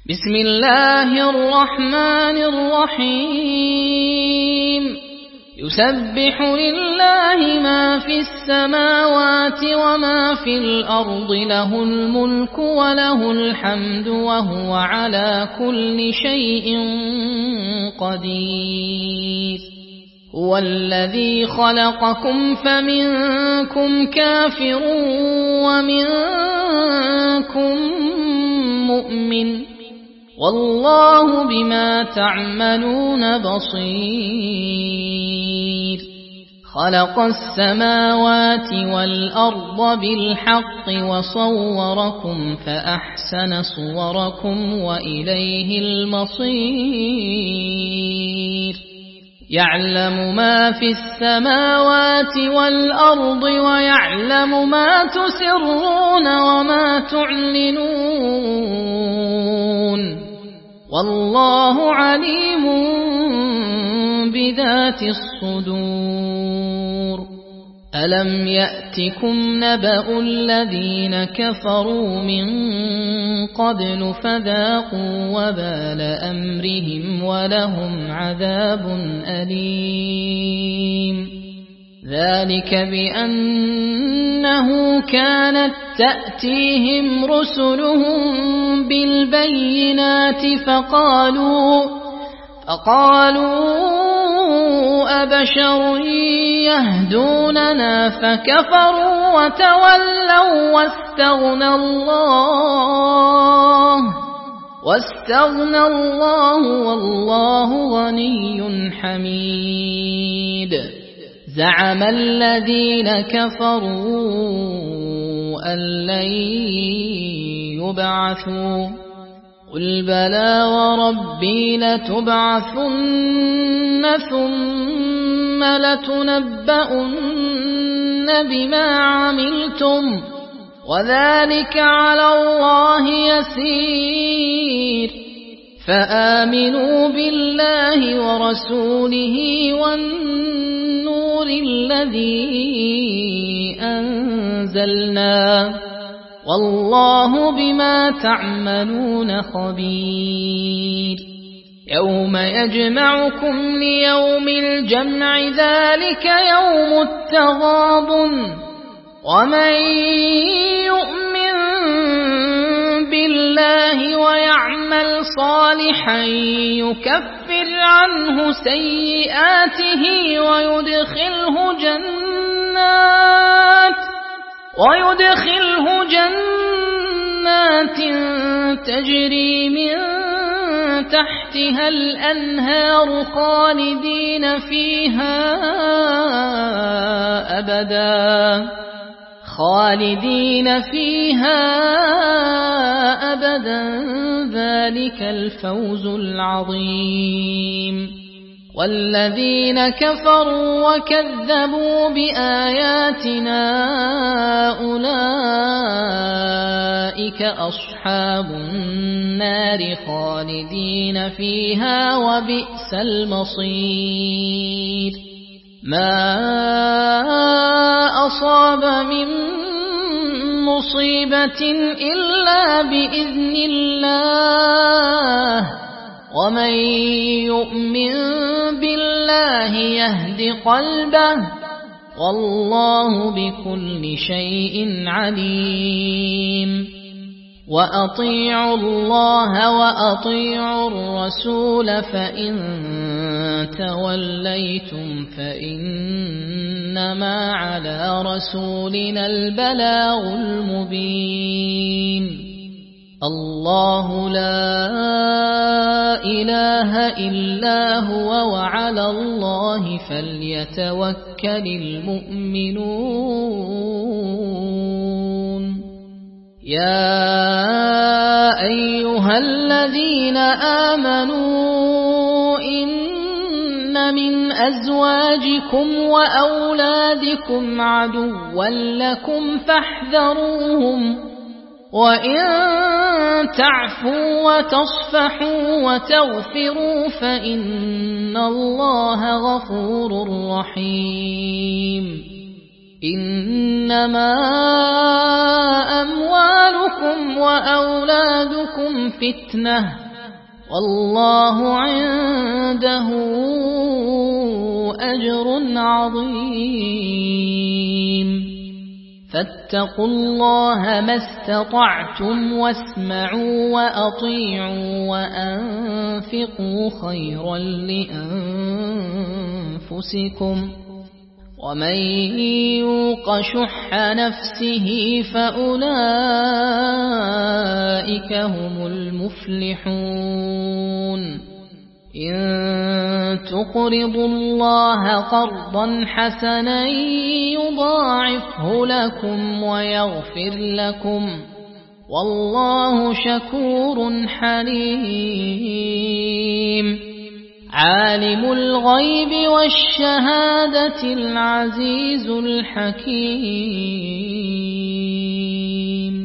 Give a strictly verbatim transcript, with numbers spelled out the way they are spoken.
بسم الله الرحمن الرحيم يسبح لله ما في السماوات وما في الأرض له الملك وله الحمد وهو على كل شيء قدير هو الذي خلقكم فمنكم كافر ومنكم مؤمن والله بما تعملون بصير خلق السماوات والأرض بالحق وصوركم فأحسن صوركم وإليه المصير يعلم ما في السماوات والأرض ويعلم ما تسرون وما تعلنون والله عليم بذات الصدور ألم يأتكم نبأ الذين كفروا من قبل فذاقوا وبال أمرهم ولهم عذاب أليم ذلك بأنه كانت تأتيهم رسلهم بالبينات فقالوا فقالوا أبشر يهدوننا فكفروا وتولوا واستغنى الله واستغنى الله والله غني حميد زعم الذين كفروا أن لن يبعثوا قل بلى وربي لتبعثن ثم لتنبؤن بما عملتم وذلك على الله يسير فآمنوا بالله ورسوله والنور الذي أنزلنا والله بما تعملون خبير يوم يجمعكم ليوم الجمع ذلك يوم التغابن ومن يؤمن بالله ويعمل صالحا يكفر عنه سيئاته ويدخله جنات ويدخله جنات تجري من تحتها الأنهار خالدين فيها أبدا خالدين فيها أبدا ذلك الفوز العظيم والذين كفروا وكذبوا بآياتنا أولئك أصحاب النار خالدين فيها وبئس المصير ما أصاب من مصيبة إلا بإذن الله ومن يؤمن بالله يهد قلبه والله بكل شيء عليم وأطيعوا الله وأطيعوا الرسول فإن توليتم فإنما على رسولنا البلاغ المبين الله لا إله إلا هو وعلى الله فليتوكل المؤمنون يا أيها الذين آمنوا إن من أزواجكم وأولادكم عدوا لكم فاحذروهم وإن تعفوا وتصفحوا وتغفروا فإن الله غفور رحيم إنما أموالكم وأولادكم فتنة والله عنده أجر عظيم فاتقوا الله ما استطعتم واسمعوا وأطيعوا وأنفقوا خيرا لأنفسكم ومن يوق شح نفسه فأولئك هم المفلحون إن تقرضوا الله قرضا حسنا يضاعفه لكم ويغفر لكم والله شكور حليم عالم الغيب والشهادة العزيز الحكيم